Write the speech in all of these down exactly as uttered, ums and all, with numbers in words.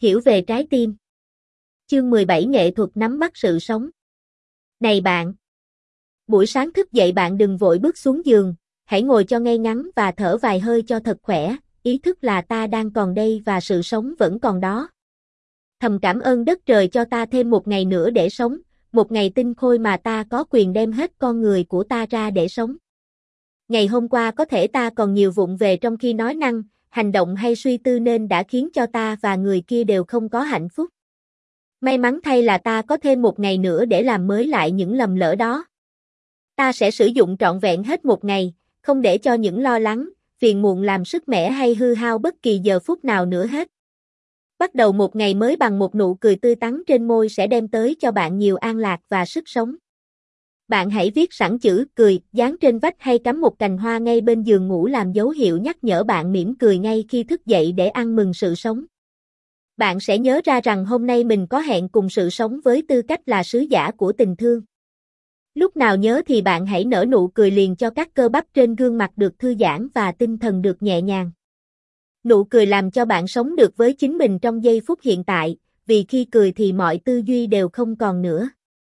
Hiểu về trái tim. Chương mười bảy Nghệ thuật nắm bắt sự sống. Này bạn! Buổi sáng thức dậy bạn đừng vội bước xuống giường, hãy ngồi cho ngay ngắn và thở vài hơi cho thật khỏe, ý thức là ta đang còn đây và sự sống vẫn còn đó. Thầm cảm ơn đất trời cho ta thêm một ngày nữa để sống, một ngày tinh khôi mà ta có quyền đem hết con người của ta ra để sống. Ngày hôm qua có thể ta còn nhiều vụng về trong khi nói năng, hành động hay suy tư nên đã khiến cho ta và người kia đều không có hạnh phúc. May mắn thay là ta có thêm một ngày nữa để làm mới lại những lầm lỡ đó. Ta sẽ sử dụng trọn vẹn hết một ngày, không để cho những lo lắng, phiền muộn làm sứt mẻ hay hư hao bất kỳ giờ phút nào nữa hết. Bắt đầu một ngày mới bằng một nụ cười tươi tắn trên môi sẽ đem tới cho bạn nhiều an lạc và sức sống. Bạn hãy viết sẵn chữ cười, dán trên vách hay cắm một cành hoa ngay bên giường ngủ làm dấu hiệu nhắc nhở bạn mỉm cười ngay khi thức dậy để ăn mừng sự sống. Bạn sẽ nhớ ra rằng hôm nay mình có hẹn cùng sự sống với tư cách là sứ giả của tình thương. Lúc nào nhớ thì bạn hãy nở nụ cười liền cho các cơ bắp trên gương mặt được thư giãn và tinh thần được nhẹ nhàng. Nụ cười làm cho bạn sống được với chính mình trong giây phút hiện tại, vì khi cười thì mọi tư duy đều không còn nữa.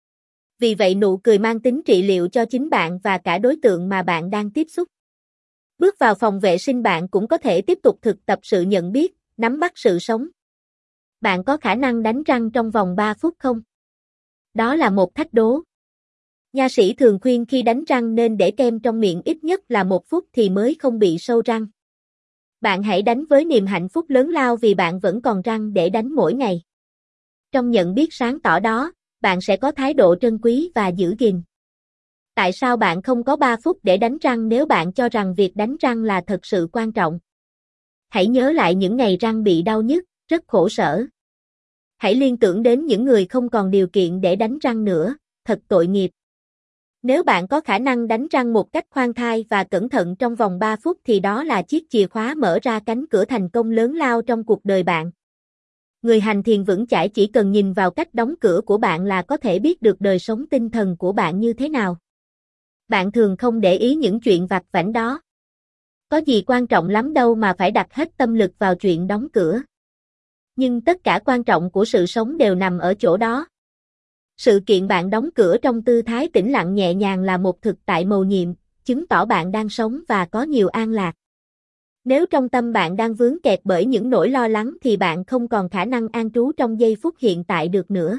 Vì vậy nụ cười mang tính trị liệu cho chính bạn và cả đối tượng mà bạn đang tiếp xúc. Bước vào phòng vệ sinh bạn cũng có thể tiếp tục thực tập sự nhận biết, nắm bắt sự sống. Bạn có khả năng đánh răng trong vòng ba phút không? Đó là một thách đố. Nha sĩ thường khuyên khi đánh răng nên để kem trong miệng ít nhất là một phút thì mới không bị sâu răng. Bạn hãy đánh với niềm hạnh phúc lớn lao vì bạn vẫn còn răng để đánh mỗi ngày. Trong nhận biết sáng tỏ đó, bạn sẽ có thái độ trân quý và giữ gìn. Tại sao bạn không có ba phút để đánh răng nếu bạn cho rằng việc đánh răng là thật sự quan trọng? Hãy nhớ lại những ngày răng bị đau nhức, rất khổ sở. Hãy liên tưởng đến những người không còn điều kiện để đánh răng nữa, thật tội nghiệp. Nếu bạn có khả năng đánh răng một cách khoan thai và cẩn thận trong vòng ba phút thì đó là chiếc chìa khóa mở ra cánh cửa thành công lớn lao trong cuộc đời bạn. Người hành thiền vững chãi chỉ cần nhìn vào cách đóng cửa của bạn là có thể biết được đời sống tinh thần của bạn như thế nào. Bạn thường không để ý những chuyện vặt vãnh đó. Có gì quan trọng lắm đâu mà phải đặt hết tâm lực vào chuyện đóng cửa. Nhưng tất cả quan trọng của sự sống đều nằm ở chỗ đó. Sự kiện bạn đóng cửa trong tư thái tĩnh lặng nhẹ nhàng là một thực tại mầu nhiệm, chứng tỏ bạn đang sống và có nhiều an lạc. Nếu trong tâm bạn đang vướng kẹt bởi những nỗi lo lắng thì bạn không còn khả năng an trú trong giây phút hiện tại được nữa.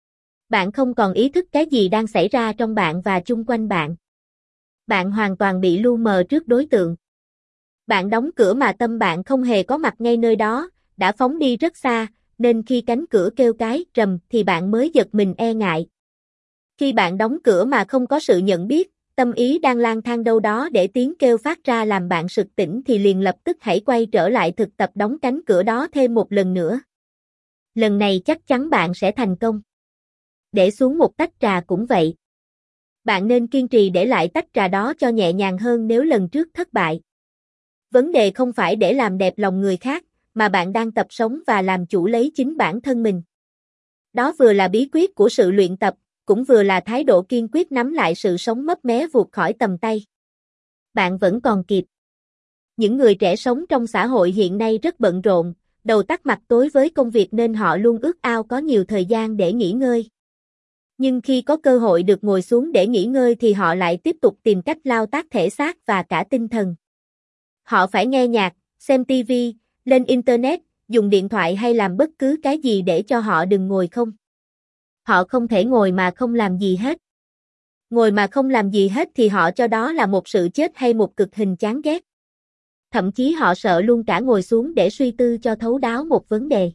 Bạn không còn ý thức cái gì đang xảy ra trong bạn và chung quanh bạn. Bạn hoàn toàn bị lu mờ trước đối tượng. Bạn đóng cửa mà tâm bạn không hề có mặt ngay nơi đó, đã phóng đi rất xa, nên khi cánh cửa kêu cái trầm thì bạn mới giật mình e ngại. Khi bạn đóng cửa mà không có sự nhận biết, tâm ý đang lang thang đâu đó để tiếng kêu phát ra làm bạn sực tỉnh thì liền lập tức hãy quay trở lại thực tập đóng cánh cửa đó thêm một lần nữa. Lần này chắc chắn bạn sẽ thành công. Để xuống một tách trà cũng vậy. Bạn nên kiên trì để lại tách trà đó cho nhẹ nhàng hơn nếu lần trước thất bại. Vấn đề không phải để làm đẹp lòng người khác, mà bạn đang tập sống và làm chủ lấy chính bản thân mình. Đó vừa là bí quyết của sự luyện tập, cũng vừa là thái độ kiên quyết nắm lại sự sống mấp mé vụt khỏi tầm tay. Bạn vẫn còn kịp. Những người trẻ sống trong xã hội hiện nay rất bận rộn, đầu tắt mặt tối với công việc nên họ luôn ước ao có nhiều thời gian để nghỉ ngơi. Nhưng khi có cơ hội được ngồi xuống để nghỉ ngơi thì họ lại tiếp tục tìm cách lao tác thể xác và cả tinh thần. Họ phải nghe nhạc, xem ti vi, lên internet, dùng điện thoại hay làm bất cứ cái gì để cho họ đừng ngồi không. Họ không thể ngồi mà không làm gì hết. Ngồi mà không làm gì hết thì họ cho đó là một sự chết hay một cực hình chán ghét. Thậm chí họ sợ luôn cả ngồi xuống để suy tư cho thấu đáo một vấn đề.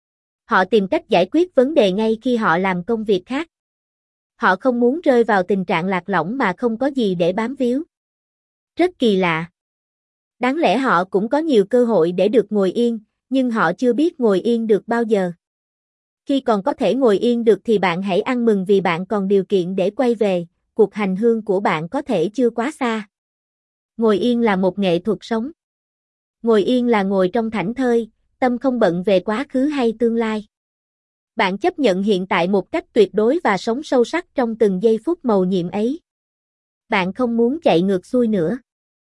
Họ tìm cách giải quyết vấn đề ngay khi họ làm công việc khác. Họ không muốn rơi vào tình trạng lạc lõng mà không có gì để bám víu. Rất kỳ lạ. Đáng lẽ họ cũng có nhiều cơ hội để được ngồi yên, nhưng họ chưa biết ngồi yên được bao giờ. Khi còn có thể ngồi yên được thì bạn hãy ăn mừng vì bạn còn điều kiện để quay về, cuộc hành hương của bạn có thể chưa quá xa. Ngồi yên là một nghệ thuật sống. Ngồi yên là ngồi trong thảnh thơi, tâm không bận về quá khứ hay tương lai. Bạn chấp nhận hiện tại một cách tuyệt đối và sống sâu sắc trong từng giây phút mầu nhiệm ấy. Bạn không muốn chạy ngược xuôi nữa.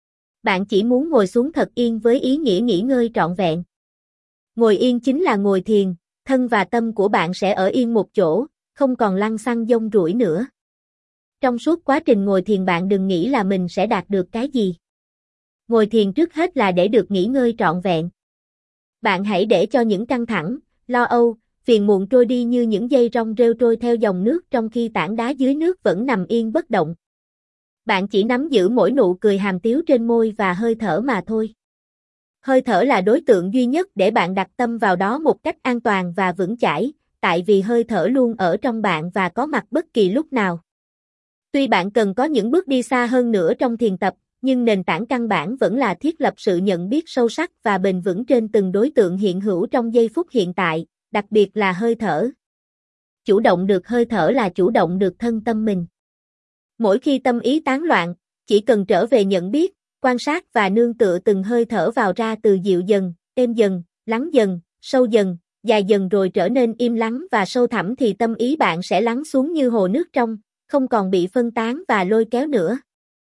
Bạn chỉ muốn ngồi xuống thật yên với ý nghĩa nghỉ ngơi trọn vẹn. Ngồi yên chính là ngồi thiền, thân và tâm của bạn sẽ ở yên một chỗ, không còn lăn xăng dông rủi nữa. Trong suốt quá trình ngồi thiền bạn đừng nghĩ là mình sẽ đạt được cái gì. Ngồi thiền trước hết là để được nghỉ ngơi trọn vẹn. Bạn hãy để cho những căng thẳng, lo âu, phiền muộn trôi đi như những dây rong rêu trôi theo dòng nước trong khi tảng đá dưới nước vẫn nằm yên bất động. Bạn chỉ nắm giữ mỗi nụ cười hàm tiếu trên môi và hơi thở mà thôi. Hơi thở là đối tượng duy nhất để bạn đặt tâm vào đó một cách an toàn và vững chãi, tại vì hơi thở luôn ở trong bạn và có mặt bất kỳ lúc nào. Tuy bạn cần có những bước đi xa hơn nữa trong thiền tập, nhưng nền tảng căn bản vẫn là thiết lập sự nhận biết sâu sắc và bền vững trên từng đối tượng hiện hữu trong giây phút hiện tại, đặc biệt là hơi thở. Chủ động được hơi thở là chủ động được thân tâm mình. Mỗi khi tâm ý tán loạn, chỉ cần trở về nhận biết, quan sát và nương tựa từng hơi thở vào ra từ dịu dần, êm dần, lắng dần, sâu dần, dài dần rồi trở nên im lắng và sâu thẳm thì tâm ý bạn sẽ lắng xuống như hồ nước trong, không còn bị phân tán và lôi kéo nữa.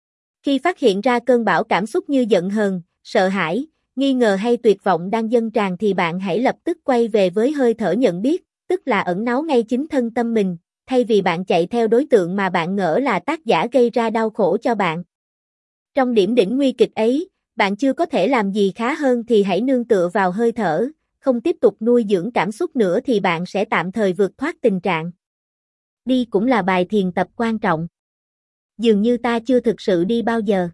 Khi phát hiện ra cơn bão cảm xúc như giận hờn, sợ hãi, nghi ngờ hay tuyệt vọng đang dâng tràn thì bạn hãy lập tức quay về với hơi thở nhận biết, tức là ẩn náu ngay chính thân tâm mình, thay vì bạn chạy theo đối tượng mà bạn ngỡ là tác giả gây ra đau khổ cho bạn. Trong điểm đỉnh nguy kịch ấy, bạn chưa có thể làm gì khá hơn thì hãy nương tựa vào hơi thở, không tiếp tục nuôi dưỡng cảm xúc nữa thì bạn sẽ tạm thời vượt thoát tình trạng. Đi cũng là bài thiền tập quan trọng. Dường như ta chưa thực sự đi bao giờ.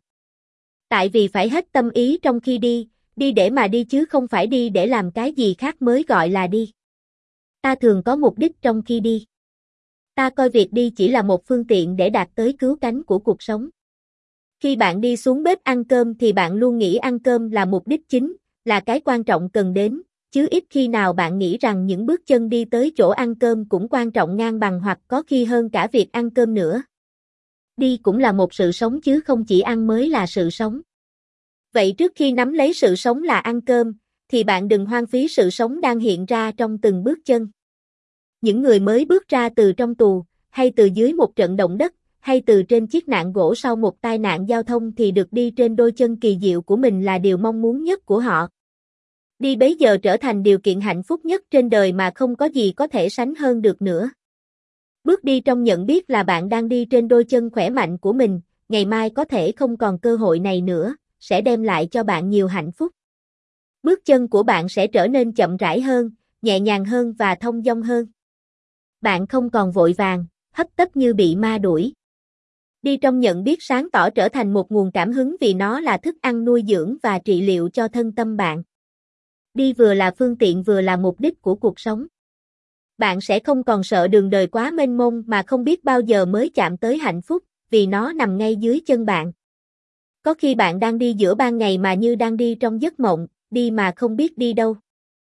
Tại vì phải hết tâm ý trong khi đi, đi để mà đi chứ không phải đi để làm cái gì khác mới gọi là đi. Ta thường có mục đích trong khi đi. Ta coi việc đi chỉ là một phương tiện để đạt tới cứu cánh của cuộc sống. Khi bạn đi xuống bếp ăn cơm thì bạn luôn nghĩ ăn cơm là mục đích chính, là cái quan trọng cần đến, chứ ít khi nào bạn nghĩ rằng những bước chân đi tới chỗ ăn cơm cũng quan trọng ngang bằng hoặc có khi hơn cả việc ăn cơm nữa. Đi cũng là một sự sống chứ không chỉ ăn mới là sự sống. Vậy trước khi nắm lấy sự sống là ăn cơm, thì bạn đừng hoang phí sự sống đang hiện ra trong từng bước chân. Những người mới bước ra từ trong tù, hay từ dưới một trận động đất, hay từ trên chiếc nạng gỗ sau một tai nạn giao thông thì được đi trên đôi chân kỳ diệu của mình là điều mong muốn nhất của họ. Đi bấy giờ trở thành điều kiện hạnh phúc nhất trên đời mà không có gì có thể sánh hơn được nữa. Bước đi trong nhận biết là bạn đang đi trên đôi chân khỏe mạnh của mình, ngày mai có thể không còn cơ hội này nữa, sẽ đem lại cho bạn nhiều hạnh phúc. Bước chân của bạn sẽ trở nên chậm rãi hơn, nhẹ nhàng hơn và thông dong hơn. Bạn không còn vội vàng, hấp tấp như bị ma đuổi. Đi trong nhận biết sáng tỏ trở thành một nguồn cảm hứng vì nó là thức ăn nuôi dưỡng và trị liệu cho thân tâm bạn. Đi vừa là phương tiện vừa là mục đích của cuộc sống. Bạn sẽ không còn sợ đường đời quá mênh mông mà không biết bao giờ mới chạm tới hạnh phúc, vì nó nằm ngay dưới chân bạn. Có khi bạn đang đi giữa ban ngày mà như đang đi trong giấc mộng, đi mà không biết đi đâu.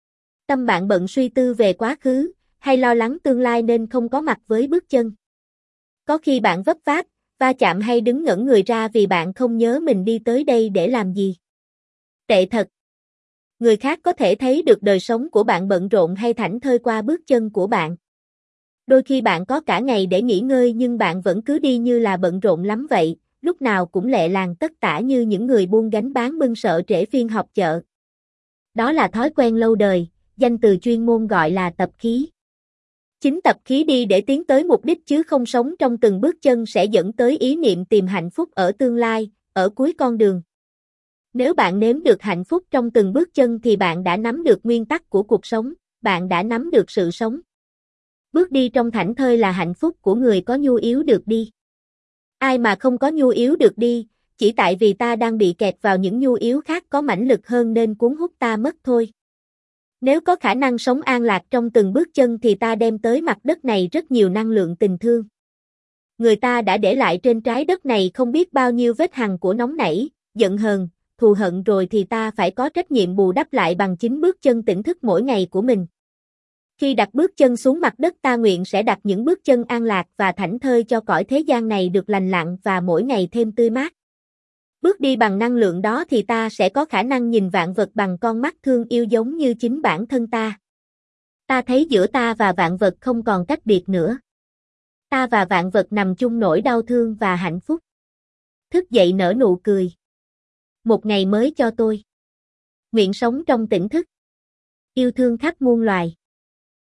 Tâm bạn bận suy tư về quá khứ, hay lo lắng tương lai nên không có mặt với bước chân. Có khi bạn vấp váp, va chạm hay đứng ngẩn người ra vì bạn không nhớ mình đi tới đây để làm gì. Tệ thật. Người khác có thể thấy được đời sống của bạn bận rộn hay thảnh thơi qua bước chân của bạn. Đôi khi bạn có cả ngày để nghỉ ngơi nhưng bạn vẫn cứ đi như là bận rộn lắm vậy, lúc nào cũng lẹ làng tất tả như những người buôn gánh bán bưng sợ trễ phiên họp chợ. Đó là thói quen lâu đời, danh từ chuyên môn gọi là tập khí. Chính tập khí đi để tiến tới mục đích chứ không sống trong từng bước chân sẽ dẫn tới ý niệm tìm hạnh phúc ở tương lai, ở cuối con đường. Nếu bạn nếm được hạnh phúc trong từng bước chân thì bạn đã nắm được nguyên tắc của cuộc sống, bạn đã nắm được sự sống. Bước đi trong thảnh thơi là hạnh phúc của người có nhu yếu được đi. Ai mà không có nhu yếu được đi, chỉ tại vì ta đang bị kẹt vào những nhu yếu khác có mãnh lực hơn nên cuốn hút ta mất thôi. Nếu có khả năng sống an lạc trong từng bước chân thì ta đem tới mặt đất này rất nhiều năng lượng tình thương. Người ta đã để lại trên trái đất này không biết bao nhiêu vết hằn của nóng nảy, giận hờn, thù hận rồi thì ta phải có trách nhiệm bù đắp lại bằng chính bước chân tỉnh thức mỗi ngày của mình. Khi đặt bước chân xuống mặt đất ta nguyện sẽ đặt những bước chân an lạc và thảnh thơi cho cõi thế gian này được lành lặn và mỗi ngày thêm tươi mát. Bước đi bằng năng lượng đó thì ta sẽ có khả năng nhìn vạn vật bằng con mắt thương yêu giống như chính bản thân ta. Ta thấy giữa ta và vạn vật không còn cách biệt nữa. Ta và vạn vật nằm chung nỗi đau thương và hạnh phúc. Thức dậy nở nụ cười. Một ngày mới cho tôi. Nguyện sống trong tỉnh thức. Yêu thương khắp muôn loài.